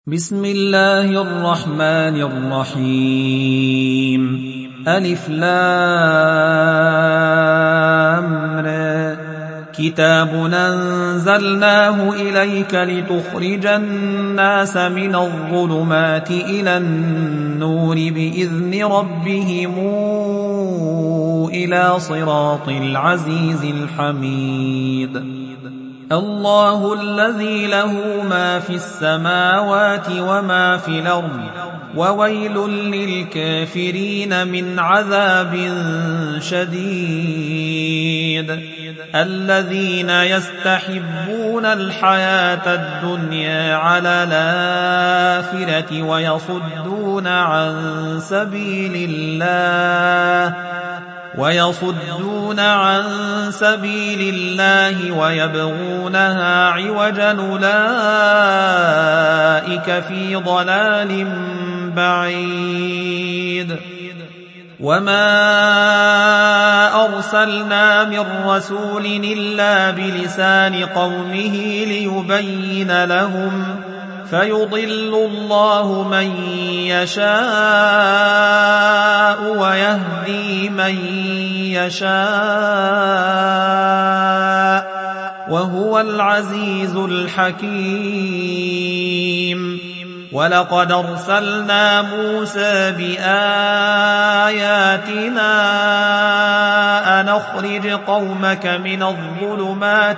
بسم الله الرحمن الرحيم ألف لام را كتاب أنزلناه إليك لتخرج الناس من الظلمات إلى النور بإذن ربهم إلى صراط العزيز الحميد الله الذي له ما في السماوات وما في الأرض وويل للكافرين من عذاب شديد الذين يستحبون الحياة الدنيا على الآخرة ويصدون عن سبيل الله ويبغونها عوجا أولئك في ضلال بعيد وما أرسلنا من رسول إلا بلسان قومه ليبين لهم فيضل الله من يشاء ويهدي من يشاء وهو العزيز الحكيم ولقد أرسلنا موسى بآياتنا أن أخرج قومك من الظلمات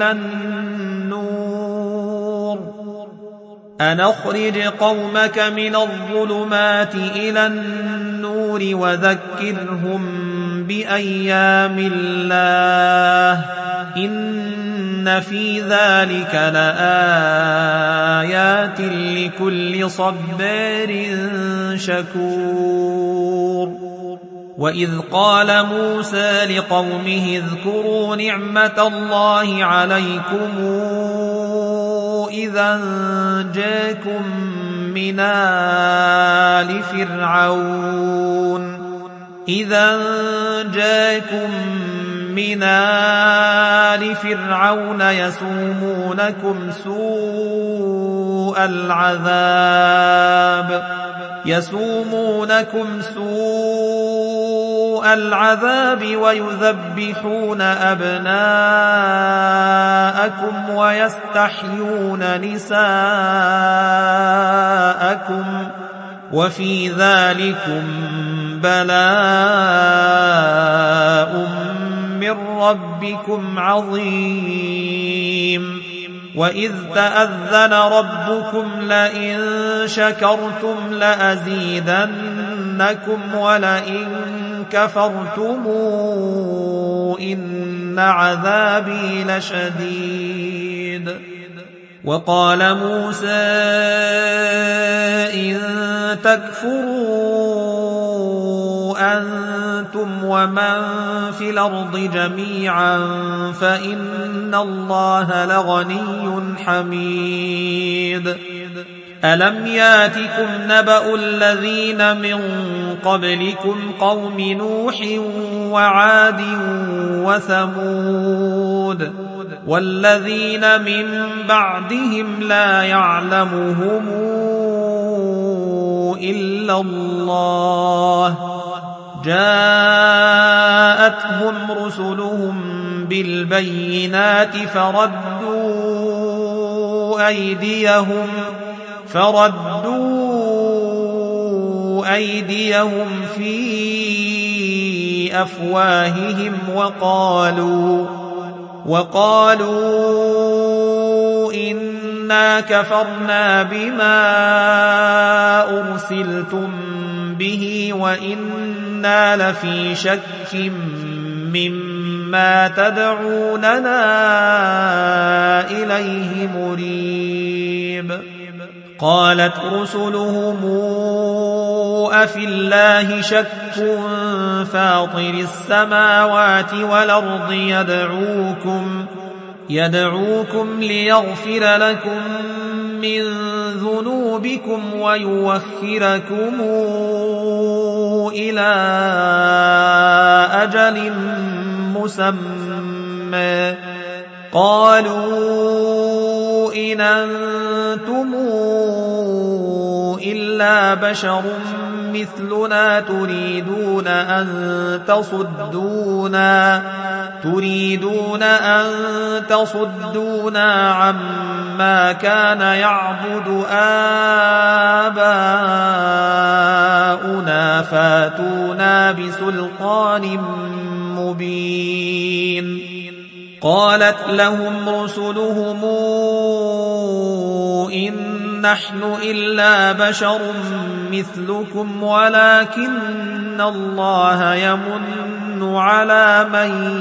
إلى النور وذكرهم بأيام الله إن في ذلك لآيات لكل صبار شكور وإذ قال موسى لقومه اذكروا نعمة الله عليكم إذا جاءكم من آل فرعون يسومونكم سوء العذاب ويذبحون أبناءكم ويستحيون نساءكم وفي ذلكم بلاء من ربكم عظيم وإذ تأذن ربكم لئن شكرتم لأزيدنكم ولئن كفرتم إن عذابي لشديد وقال موسى إن تكفروا أنتم ومن في الأرض جميعا فإن الله لغني حميد ألم ياتكم نبأ الذين من قبلكم قوم نوح وعاد وثمود والذين من بعدهم لا يعلمهم إلا الله جاءتهم رسلهم بالبينات فردوا أيديهم في أفواههم وقالوا إنا كفرنا بما أرسلتم به وإنا لفي شك مما تدعوننا إليه مريب قالت رسلهم أفي الله شك فاطر السماوات والأرض يدعوكم ليغفر لكم من ذنوبكم ويوخركم إلى أجل مسمى قالوا إن أنتم إلا بشر مثلنا تريدون أن تصدونا عما كان يعبد آباؤنا فاتونا بسلطان مبين. قالت لهم رسلهم إن نحن إلا بشر مثلكم ولكن الله يمن على من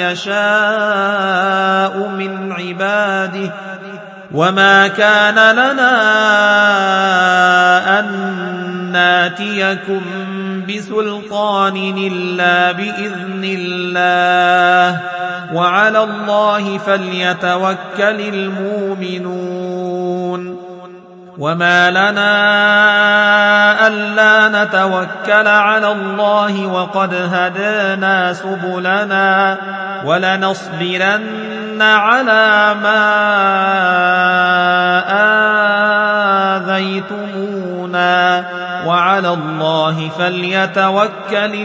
يشاء من عباده وما كان لنا أن ناتيكم بسلطان إلا بإذن الله وعلى الله فليتوكل المؤمنون. وما لنا ألا نتوكل على الله وقد هدانا سبلنا ولنصبرن على ما آذيتمونا وعلى الله فليتوكل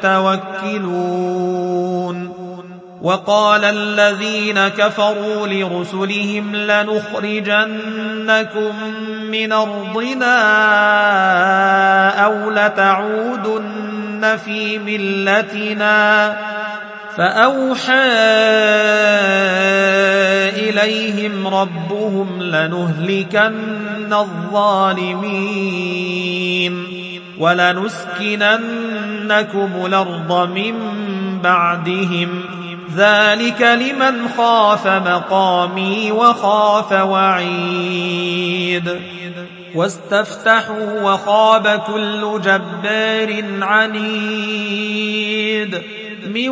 المتوكلون. وقال الذين كفروا لرسلهم لنخرجنكم من أرضنا أو لتعودن في ملتنا فأوحى إليهم ربهم لنهلكن الظالمين ولنسكننكم الأرض من بعدهم ذلك لمن خاف مقامي وخاف وعيد. واستفتحوا وخاب كل جبار عنيد من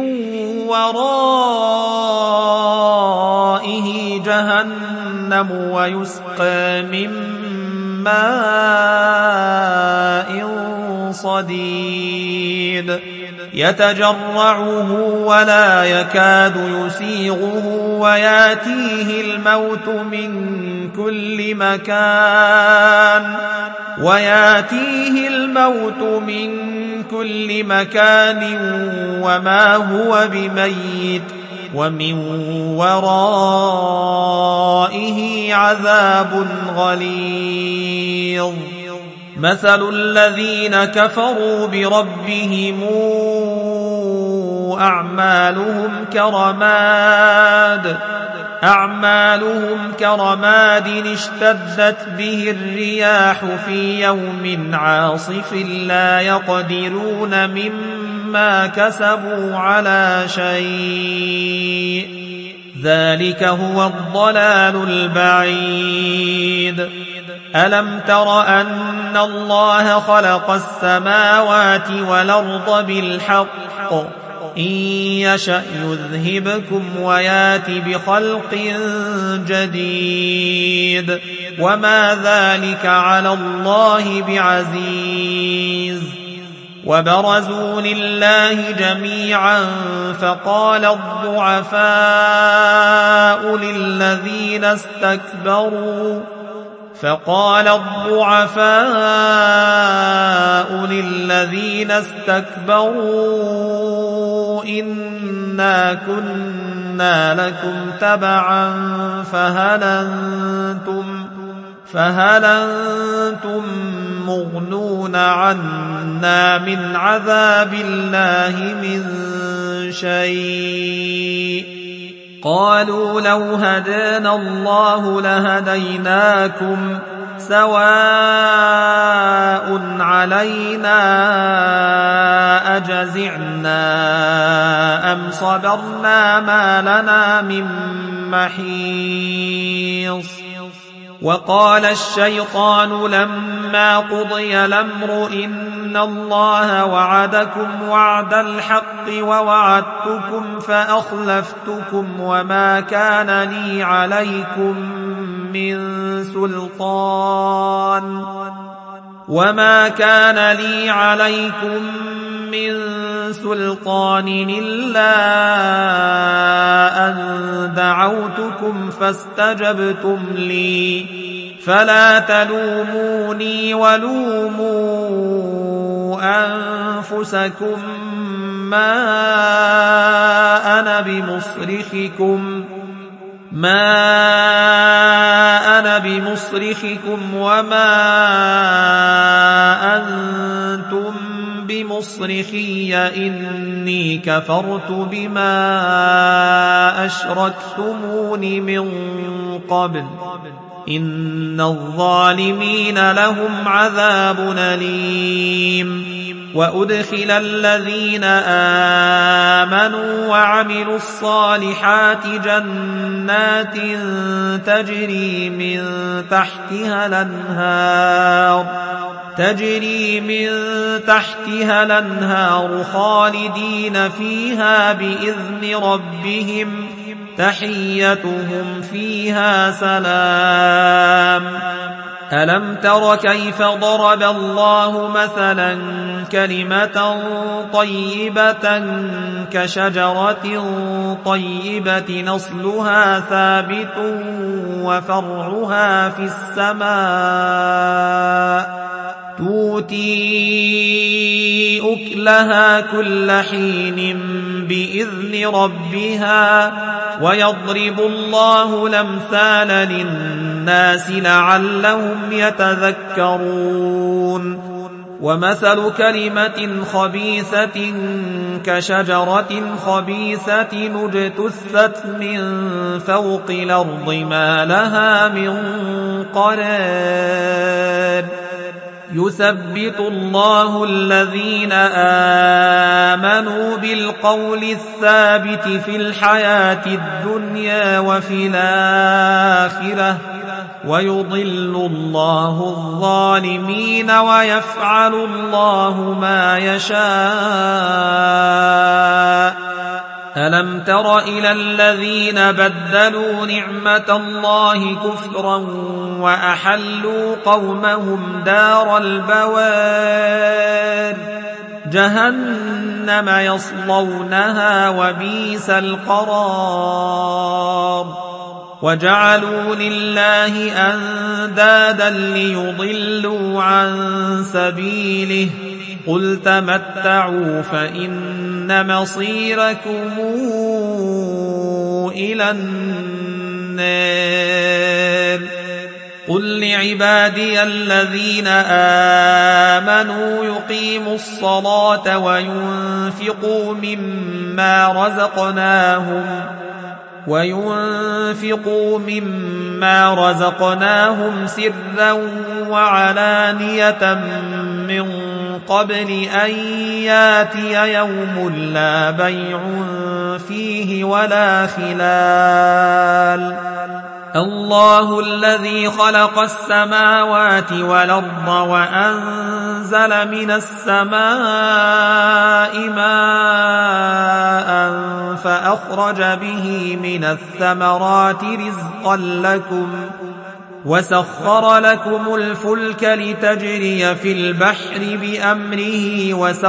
ورائه جهنم ويسقى من ماء صديد يتجرعه ولا يكاد يسيغه وياتيه الموت من كل مكان وما هو بميت ومن ورائه عذاب غليظ. مثل الذين كفروا بربهم أعمالهم كرماد اشتدت به الرياح في يوم عاصف لا يقدرون مما كسبوا على شيء ذلك هو الضلال البعيد. ألم تر أن الله خلق السماوات والأرض بالحق إن يشأ يذهبكم ويات بخلق جديد وما ذلك على الله بعزيز. وبرزوا لله جميعا فقال الضعفاء للذين استكبروا إنا كنا لكم تبعا فهل أنتم مغنون عنا من عذاب الله من شيء. قالوا لو هدانا الله لهديناكم سواء علينا أجزعنا أم صبرنا ما لنا من محيص. وقال الشيطان لما قضي الأمر إن الله وعدكم وعد الحق ووعدتكم فأخلفتكم وما كان لي عليكم من سلطان إلا أن دعوتكم فلا تلوموني ولوموا أنفسكم ما أنا بمصرخكم وما أنتم بمصرخي إني كفرت بما أشركتمون من قبل إن الظالمين لهم عذاب أليم وأدخل الذين آمنوا وعملوا الصالحات جنات تجري من تحتها الأنهار خالدين فيها بإذن ربهم تحيتهم فيها سلام ألم تر كيف ضرب الله مثلا كلمة طيبة كشجرة طيبة نصلها ثابت وفرعها في السماء تؤتي أكلها كل حين بإذن ربها ويضرب الله الأمثال للناس لعلهم يتذكرون ومثل كلمة خبيثة كشجرة خبيثة اجتثت من فوق الأرض ما لها من قرار يثبت الله الذين آمنوا بالقول الثابت في الحياة الدنيا وفي الآخرة ويضل الله الظالمين ويفعل الله ما يشاء ألم تر إلى الذين بدلوا نعمة الله كفرا وأحلوا قومهم دار البوار جهنم يصلونها وبئس القرار وجعلوا لله أندادا ليضلوا عن سبيله قل تمتعوا فإن مصيركم إلى النار قل لعبادي الذين آمنوا يقيموا الصلاة وينفقوا مما رزقناهم سرا وعلانية من قبل أن ياتي يوم لا بيع فيه ولا خلال الله الذي خلق السماوات والأرض وأنزل من السماء ماء فأخرج به من الثمرات رزقا لكم وسخر لكم الفلك لتجري في البحر بأمره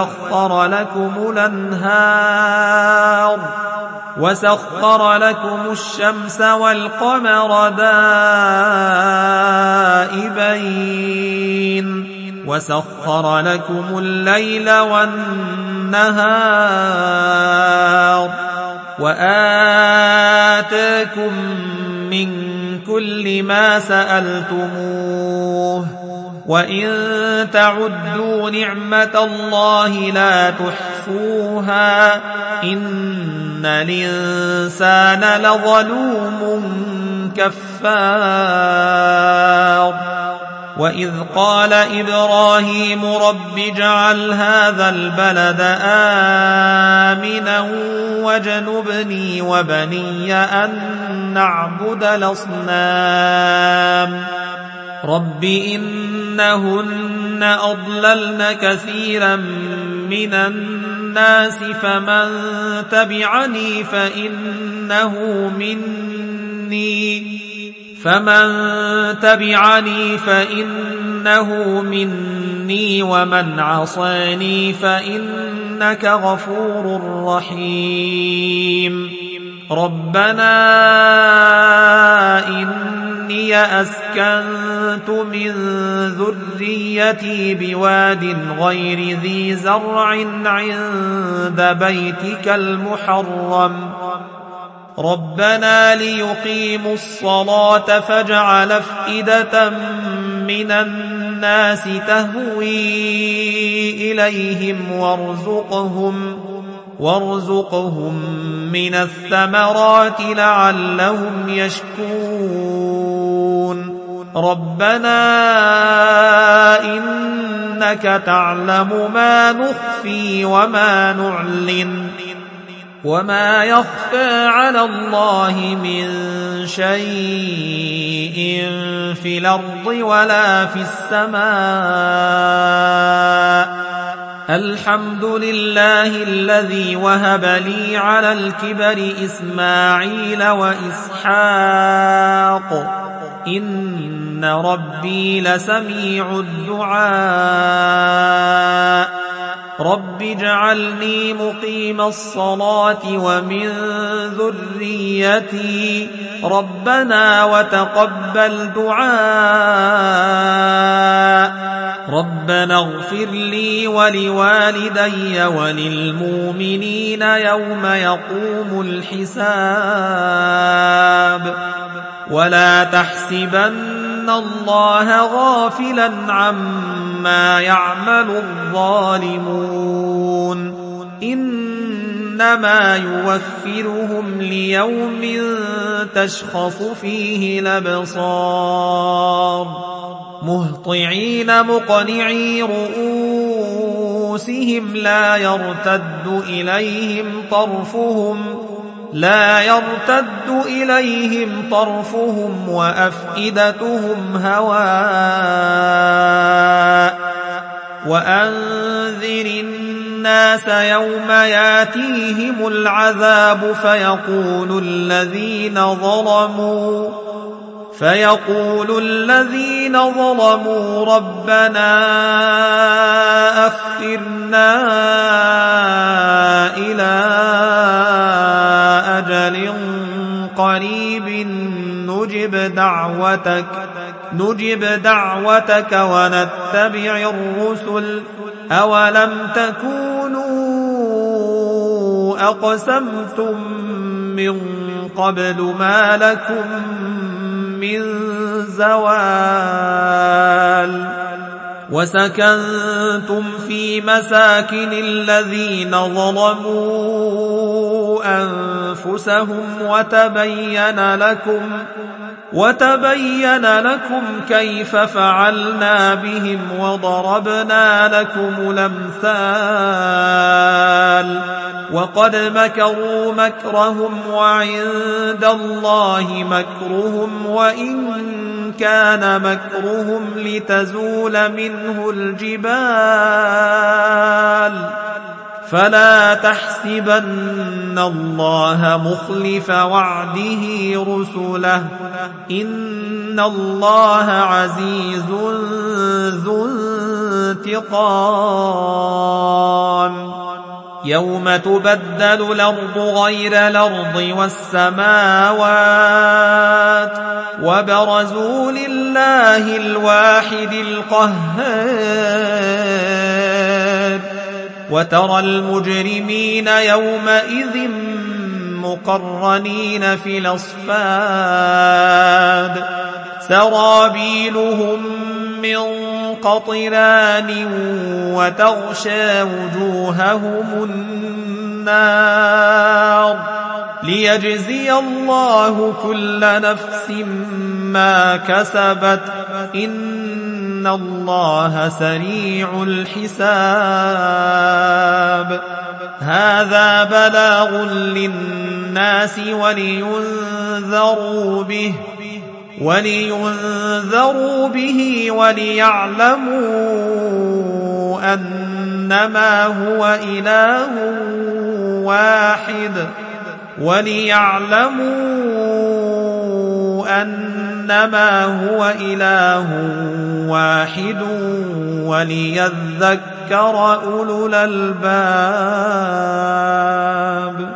وسخر لكم الشمس والقمر دائبين وسخر لكم الليل والنهار وآتاكم من كل ما سألتموه وإن تعدوا نعمة الله لا تحصوها إن الإنسان لظلوم كفار وإذ قال إبراهيم رب اجعل هذا البلد آمنا واجنبني وبني أن نعبد الأصنام رب إنهن أضللن كثيرا من الناس فمن تبعني فإنه مني ومن عصاني فإنك غفور رحيم ربنا إني أسكنت من ذريتي بواد غير ذي زرع عند بيتك المحرم ربنا ليقيموا الصلاة فاجعل أفئدة من الناس تهوي إليهم وارزقهم من الثمرات لعلهم يشكرون ربنا إنك تعلم ما نخفي وما نعلن وما يخفى على الله من شيء في الأرض ولا في السماء الحمد لله الذي وهب لي على الكبر إسماعيل وإسحاق إن ربي لسميع الدعاء رب اجعلني مقيم الصلاة ومن ذريتي ربنا وتقبل دعاء ربنا اغفر لي ولوالدي وللمؤمنين يوم يقوم الحساب ولا تحسبن الله غافلا عما يعمل الظالمون إنما يوفرهم ليوم تشخص فيه الأبصار مهطعين مقنعي رؤوسهم لا يرتد إليهم طرفهم وأفئدتهم هواء وأنذر الناس يوم ياتيهم العذاب فيقول الذين ظلموا ربنا أخرنا إلى أجل قريب نجب دعوتك ونتبع الرسل أولم تكونوا أقسمتم من قبل ما لكم من زوال وسكنتم في مساكن الذين ظلموا أنفسهم وتبين لكم كيف فعلنا بهم وضربنا لكم الأمثال وقد مكروا مكرهم وعند الله مكرهم وإن كان مكرهم لتزول منه الجبال فلا تحسبن الله مخلف وعده رسله إن الله عزيز ذو انتقام يوم تبدل الأرض غير الأرض والسماوات وبرزوا لله الواحد القهار وترى المجرمين يومئذ مقرنين في الأصفاد سرابيلهم من قطران وتغشى وجوههم النار ليجزي الله كل نفس ما كسبت إن الله سريع الحساب هذا بلاغ للناس ولينذروا به وليعلموا أنما هو إله واحد وليذكر أولو الألباب